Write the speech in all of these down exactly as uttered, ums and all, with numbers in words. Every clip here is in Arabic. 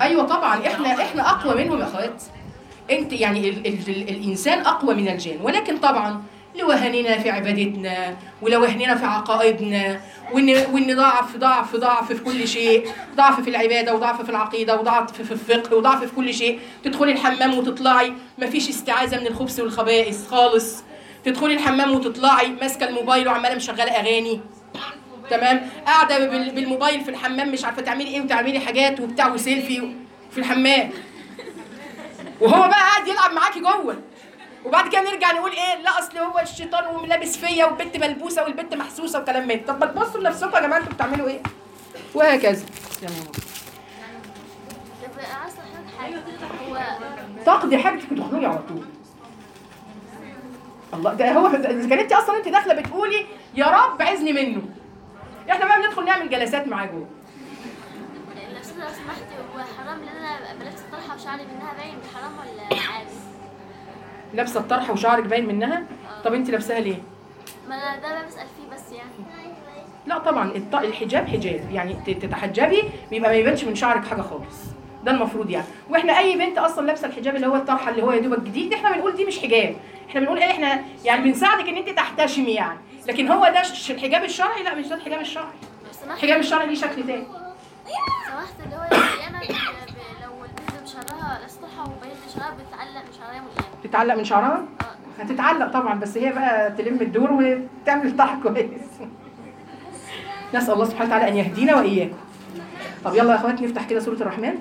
ايوه طبعا احنا احنا اقوى منهم يا اخوات. انت يعني ال ال ال الانسان اقوى من الجن، ولكن طبعا لوهننا في عبادتنا ولوهننا في عقائدنا، وان وان ضعف ضعف ضعف في كل شيء، ضعف في العباده وضعف في العقيده وضعف في الفقه وضعف في كل شيء. تدخلي الحمام وتطلعي مفيش استعاذه من الخبث والخبائث خالص. تدخلي الحمام وتطلعي ماسكه الموبايل وعماله مشغله اغاني، تمام، قاعده بالموبايل في الحمام مش عارفه تعملي ايه وتعملي حاجات وبتاع وسيلفي في الحمام، وهو بقى قاعد يلعب معاكي جوه. وبعد كده نرجع نقول ايه؟ لا اصل هو الشيطان ولابس فيا والبنت ملبوسه والبنت محسوسه وكلام من. طب ما تبصوا لنفسكم يا جماعه انتوا بتعملوا ايه؟ وهكذا. تقضي حاجتك وتخرجي على طول. الله، ده هو اذا كانت اصلا انت داخله بتقولي يا رب عزني منه. احنا بقى بندخل نعمل جلسات معاه جوه. لو سمحتي هو حرام ان انا بلبس الطرحه وشعري منها باين، حرام ولا عادي؟ لابسه الطرحه وشعرك باين منها؟ أوه. طب انت لابساها ليه؟ ما انا ده بسال فيه بس يعني. لا طبعا الحجاب حجاب، يعني تتحجبي بيبقى ما يبانش من شعرك حاجه خالص، ده المفروض يعني. واحنا اي بنت اصلا لابسه الحجاب اللي هو الطرحه اللي هو يا دوبك جديد، احنا بنقول دي مش حجاب، احنا بنقول ايه، احنا يعني بنساعدك ان انت تحتشمي يعني، لكن هو ده الحجاب الشرعي؟ لا مش ده الحجاب الشرعي. الحجاب الشرعي ليه شكل تاني. سمحت اللي هو انا لو البنت شعرها الطرحه وبيت شعرها بتتعلق من شعرها من ايه؟ تتعلق من شعرها؟ اه هتتعلق طبعا، بس هي بقى تلم الدور وتعمل طرح كويس. نسال الله سبحانه وتعالى ان يهدينا واياكم. طب يلا يا اخوات نفتح كده سوره الرحمن.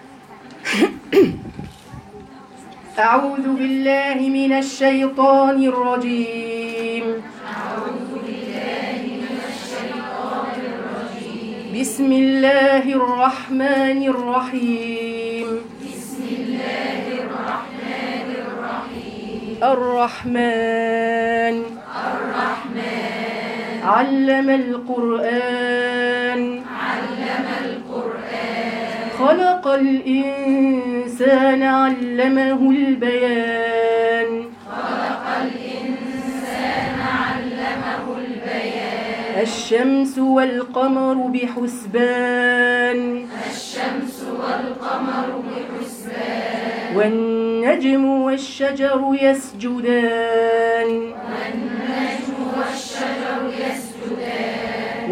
أعوذ بالله من الشيطان الرجيم. أعوذ بالله من الشيطان الرجيم. بسم الله الرحمن الرحيم. بسم الله الرحمن الرحيم. الرحمن. الرحمن. علم القرآن. علم القرآن. خلق الإنسان علمه البيان. خلق الإنسان علمه البيان. الشمس والقمر بحسبان. الشمس والقمر بحسبان. والنجم والشجر يسجدان. والنجم والشجر يسجدان.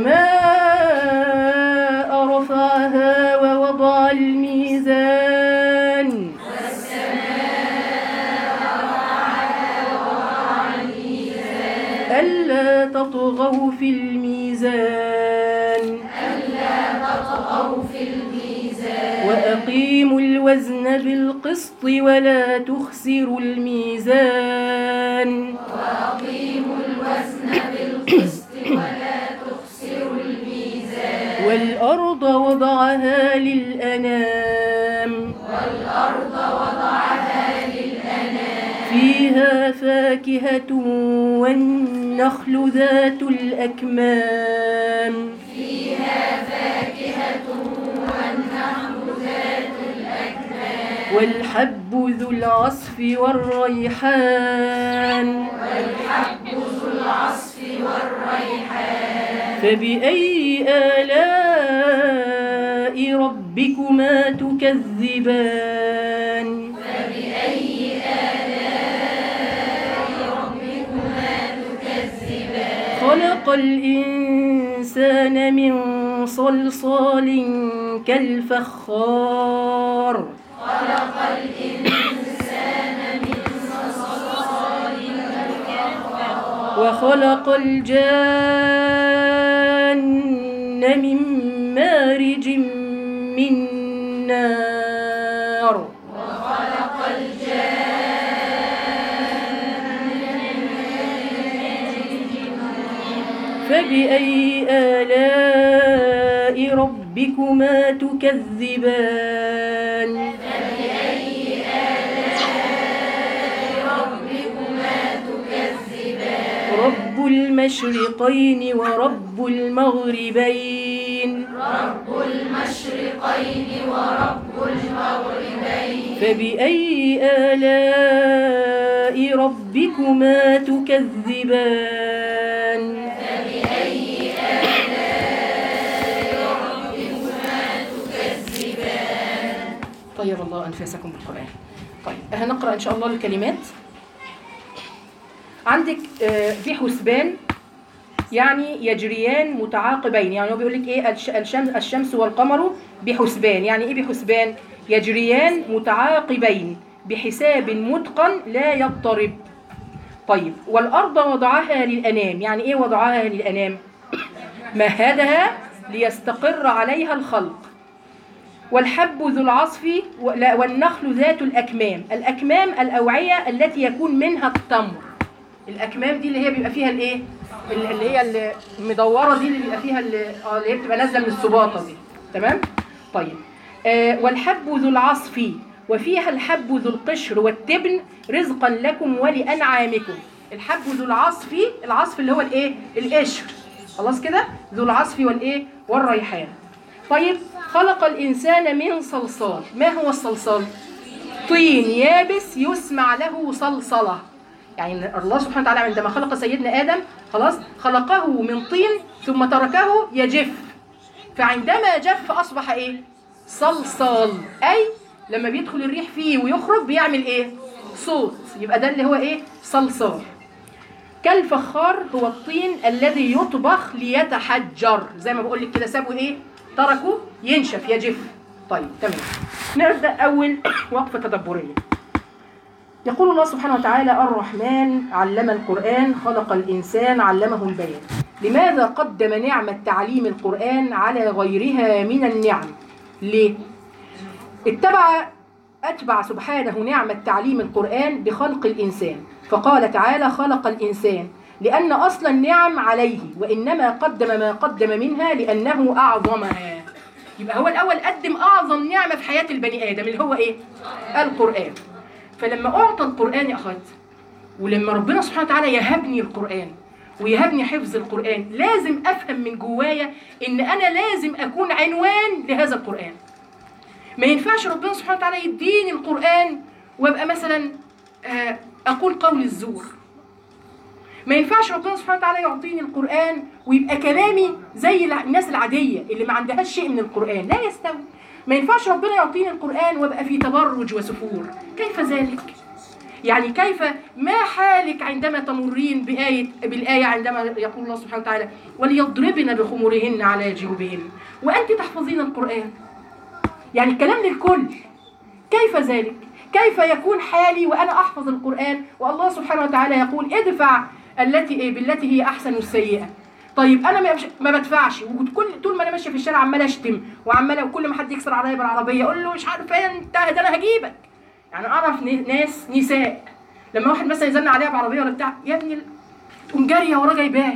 والسماء رفعها ووضع الميزان. والسماء رفعها ووضع الميزان. ألا تطغوا في الميزان. ألا تطغوا في الميزان. وأقيموا الوزن بالقسط ولا تخسروا الميزان. وأقيموا الوزن بالقسط ولا تخسروا الميزان. والأرض وضعها للأنام. والأرض وضعها للأنام. فيها فاكهة والنخل ذات الأكمام. فيها فاكهة والنخل ذات الأكمام. والحب ذو العصف والريحان. والحب ذو العصف والريحان. فبأي آلاء ربكما تكذبان. فبأي آلاء ربكما تكذبان. خلق الإنسان من صلصال كالفخار. خلق الإنسان من صلصال كالفخار. وخلق الجان من مارج من نار. وخلق الجان من مارج من نار. فبأي آلاء ربكما تكذبان. فبأي آلاء ربكما تكذبان. رب المشرقين ورب المغربين. رب المشرقين ورب المغربين. فبأي آلاء ربكما تكذبان. فبأي آلاء ربكما تكذبان. طيب الله أنفاسكم بالقرآن. طيب هنقرأ إن شاء الله الكلمات. عندك في حسبان يعني يجريان متعاقبين، يعني هو بيقول لك ايه؟ الشمس الشمس والقمر بحسبان، يعني ايه بحسبان؟ يجريان متعاقبين بحساب متقن لا يضطرب. طيب والأرض وضعها للأنام، يعني ايه وضعها للأنام؟ مهدها ليستقر عليها الخلق. والحب ذو العصف والنخل ذات الأكمام، الأكمام الأوعية التي يكون منها التمر. الأكمام دي اللي هي بيبقى فيها الايه؟ اللي هي المدورة دي اللي بيبقى فيها اللي هي بتبقى نازلة من السباطة دي، تمام؟ طيب آه والحب ذو العصف وفيها الحب ذو القشر والتبن رزقا لكم ولأنعامكم. الحب ذو العصف، العصف اللي هو الايه؟ القشر، خلاص كده؟ ذو العصف والايه؟ والريحان. طيب خلق الإنسان من صلصال، ما هو الصلصال؟ طين يابس يسمع له صلصلة. يعني الله سبحانه وتعالى عندما خلق سيدنا آدم خلاص خلقه من طين ثم تركه يجف، فعندما جف أصبح إيه؟ صلصال، أي لما بيدخل الريح فيه ويخرج بيعمل إيه؟ صوت، يبقى ده اللي هو إيه؟ صلصال. كالفخار هو الطين الذي يطبخ ليتحجر، زي ما بقول لك كده سابوا إيه؟ تركه ينشف يجف. طيب تمام، نبدأ أول وقفة تدبرية. يقول الله سبحانه وتعالى: الرحمن علم القرآن خلق الإنسان علمه البيان. لماذا قدم نعمة تعليم القرآن على غيرها من النعم؟ ليه؟ اتبع أتبع سبحانه نعمة تعليم القرآن بخلق الإنسان، فقال تعالى: خلق الإنسان، لأن أصل النعم عليه، وإنما قدم ما قدم منها لأنه أعظمها. يبقى هو الأول قدم أعظم نعمة في حياة البني آدم اللي هو إيه؟ القرآن. فلما أعطى القرآن يا أخوات، ولما ربنا سبحانه وتعالى يهبني القرآن ويهبني حفظ القرآن، لازم أفهم من جوايا إن أنا لازم أكون عنوان لهذا القرآن. ما ينفعش ربنا سبحانه وتعالى يديني القرآن وأبقى مثلا أقول قول الزور. ما ينفعش ربنا سبحانه وتعالى يعطيني القرآن ويبقى كلامي زي الناس العادية اللي ما عندهاش شيء من القرآن، لا يستوي. ما ينفعش ربنا يعطيني القرآن وابقى في تبرج وسفور، كيف ذلك؟ يعني كيف ما حالك عندما تمرين بآية بالآية عندما يقول الله سبحانه وتعالى: وليضربن بخمرهن على جيوبهن، وأنت تحفظين القرآن؟ يعني كلام للكل، كيف ذلك؟ كيف يكون حالي وأنا أحفظ القرآن والله سبحانه وتعالى يقول: ادفع التي بالتي هي أحسن السيئة؟ طيب انا ما بدفعش، وكل طول ما انا ماشيه في الشارع عماله اشتم وعماله، وكل ما حد يكسر عليا بالعربيه اقول له مش عارف ايه انت، ده انا هجيبك. يعني اعرف ناس نساء لما واحد مثلا يزن عليها بعربيه ولا بتاع، يا ابني تقوم جاريه وراه جايباه.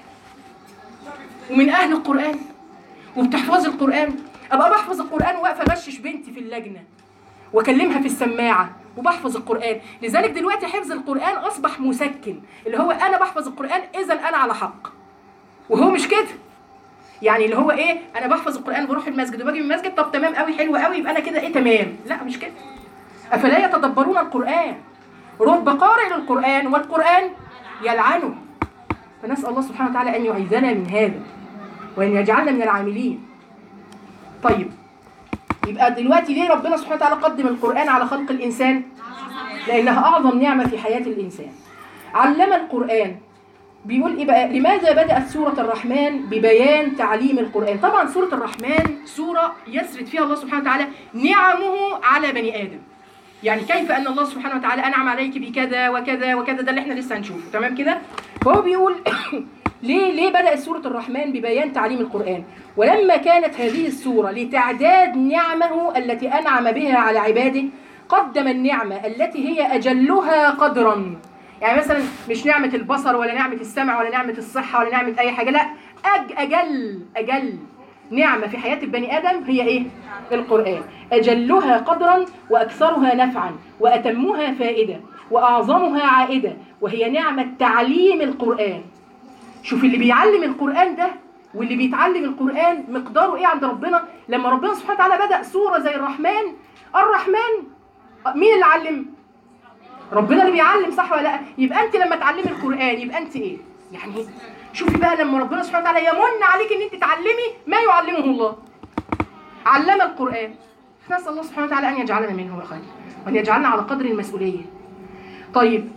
ومن اهل القران وبتحفظ القران، ابقى بحفظ القران واقفه بغشش بنتي في اللجنه واكلمها في السماعه وبحفظ القران. لذلك دلوقتي حفظ القران اصبح مسكن، اللي هو انا بحفظ القران اذا انا على حق، وهو مش كده. يعني اللي هو ايه؟ انا بحفظ القران بروح المسجد وباجي من المسجد، طب تمام قوي حلو قوي يبقى انا كده ايه تمام. لا مش كده. افلا يتدبرون القران؟ رب قارئ للقران والقران يلعنه. فنسال الله سبحانه وتعالى ان يعيذنا من هذا وان يجعلنا من العاملين. طيب يبقى دلوقتي ليه ربنا سبحانه وتعالى قدم القران على خلق الانسان؟ لانها اعظم نعمه في حياه الانسان. علم القران. بيقول إيه بقى؟ لماذا بدأت سورة الرحمن ببيان تعليم القرآن؟ طبعا سورة الرحمن سورة يسرد فيها الله سبحانه وتعالى نعمه على بني آدم. يعني كيف أن الله سبحانه وتعالى أنعم عليك بكذا وكذا وكذا، ده اللي احنا لسه هنشوفه، تمام كده؟ فهو بيقول ليه ليه بدأت سورة الرحمن ببيان تعليم القرآن؟ ولما كانت هذه السورة لتعداد نعمه التي أنعم بها على عباده، قدم النعمة التي هي أجلها قدرا. يعني مثلا مش نعمة البصر ولا نعمة السمع ولا نعمة الصحة ولا نعمة أي حاجة، لا، أج أجل أجل نعمة في حياة البني آدم هي إيه؟ القرآن. أجلها قدرا وأكثرها نفعا وأتمها فائدة وأعظمها عائدة، وهي نعمة تعليم القرآن. شوف اللي بيعلم القرآن ده واللي بيتعلم القرآن مقداره إيه عند ربنا. لما ربنا سبحانه وتعالى بدأ سورة زي الرحمن، الرحمن مين اللي علم؟ ربنا اللي بيعلم، صح ولا لا؟ يبقى انت لما تعلمي القرآن يبقى انت ايه؟ يعني شوفي بقى لما ربنا سبحانه وتعالى يمن عليك ان انت تعلمي ما يعلمه الله. علم القرآن نسأل الله سبحانه وتعالى أن يجعلنا منهم يا خير، وأن يجعلنا على قدر المسؤولية. طيب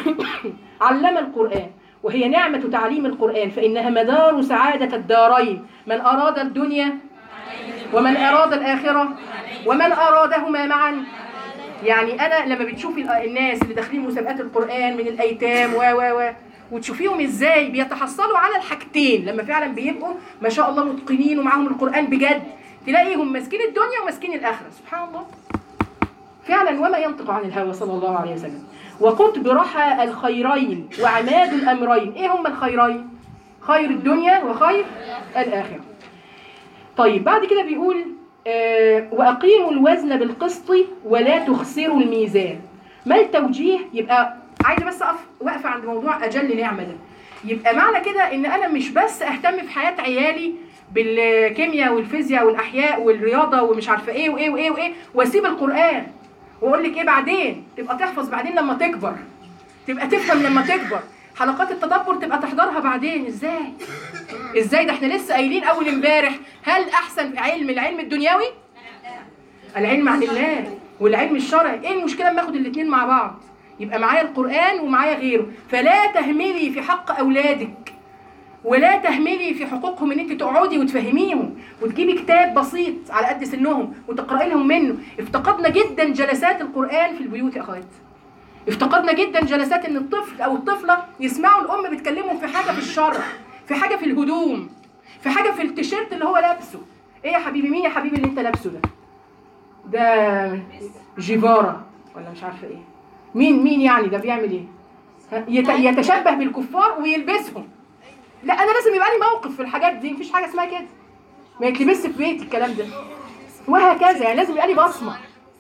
علم القرآن، وهي نعمة تعليم القرآن، فإنها مدار سعادة الدارين، من أراد الدنيا ومن أراد الآخرة ومن أرادهما معا. يعني أنا لما بتشوفي الناس اللي داخلين مسابقات القرآن من الأيتام و و و وتشوفيهم إزاي بيتحصلوا على الحاجتين، لما فعلا بيبقوا ما شاء الله متقنين ومعهم القرآن بجد، تلاقيهم ماسكين الدنيا وماسكين الآخرة، سبحان الله فعلا. وما ينطق عن الهوى صلى الله عليه وسلم. وقطب رحى الخيرين وعماد الأمرين. إيه هم الخيرين؟ خير الدنيا وخير الآخرة. طيب بعد كده بيقول آه وأقيموا الوزن بالقسط ولا تخسروا الميزان. ما التوجيه؟ يبقى عايزة بس أقف وقفة عند موضوع أجل نعمة ده. يبقى معنى كده إن أنا مش بس أهتم في حياة عيالي بالكيمياء والفيزياء والأحياء والرياضة ومش عارفة إيه وإيه وإيه وإيه وأسيب القرآن وأقول لك إيه بعدين، تبقى تحفظ بعدين لما تكبر، تبقى تفهم لما تكبر، حلقات التدبر تبقى تحضرها بعدين. إزاي؟ إزاي؟ ده إحنا لسه قايلين أول امبارح هل أحسن علم العلم الدنيوي؟ العلم عن الله والعلم الشرعي. إيه المشكلة لما آخد الاتنين مع بعض؟ يبقى معايا القرآن ومعايا غيره. فلا تهملي في حق أولادك ولا تهملي في حقوقهم ان انت تقعدي وتفهميهم وتجيبي كتاب بسيط على قد سنهم وتقرأي لهم منه. افتقدنا جدا جلسات القرآن في البيوت يا اخوات. افتقدنا جدا جلسات ان الطفل او الطفلة يسمعوا الام بتكلمهم في حاجة في الشرع، في حاجة في الهدوم، في حاجة في التيشيرت اللي هو لابسه. ايه يا حبيبي؟ مين يا حبيبي اللي انت لابسه ده؟ ده جيفارا ولا مش عارفة ايه. مين مين يعني ده بيعمل ايه؟ يتشبه بالكفار ويلبسهم. لا انا لازم يبقى لي موقف في الحاجات دي، مفيش حاجه اسمها كده ما يتلبسش في بيتي الكلام ده وهكذا. يعني لازم يبقى لي بصمه.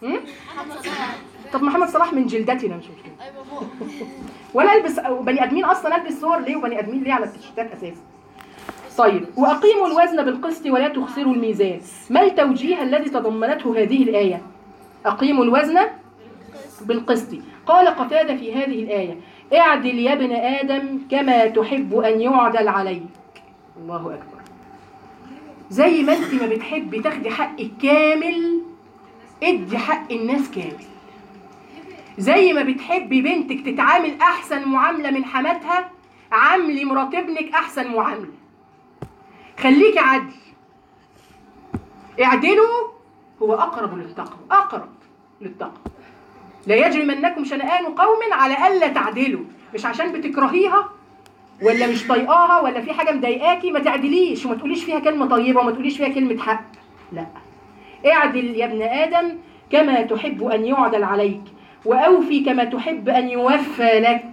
طب محمد صلاح من جلدتنا مش مشكله. ولا البس بني ادمين اصلا البس صور ليه وبني ادمين ليه على التيشيرتات اساسا. طيب واقيموا الوزن بالقسط ولا تخسروا الميزان. ما التوجيه الذي تضمنته هذه الايه؟ اقيموا الوزن بالقسط. قال قتادة في هذه الايه اعدل يا ابن آدم كما تحب أن يعدل عليك. الله أكبر. زي ما أنت ما بتحبي تاخدي حقك كامل ادي حق الناس كامل. زي ما بتحبي بنتك تتعامل أحسن معاملة من حماتها عاملي مرات ابنك أحسن معاملة. خليكي عدل. اعدلوا هو أقرب للتقوى، أقرب للتقوى. لا يجرمنكم شنآن قوم على ألا تعدلوا. مش عشان بتكرهيها ولا مش طايقاها ولا في حاجة مضايقاكي ما تعدليش وما تقوليش فيها كلمة طيبة وما تقوليش فيها كلمة حق. لا، اعدل يا ابن آدم كما تحب أن يعدل عليك وأوفي كما تحب أن يوفى لك.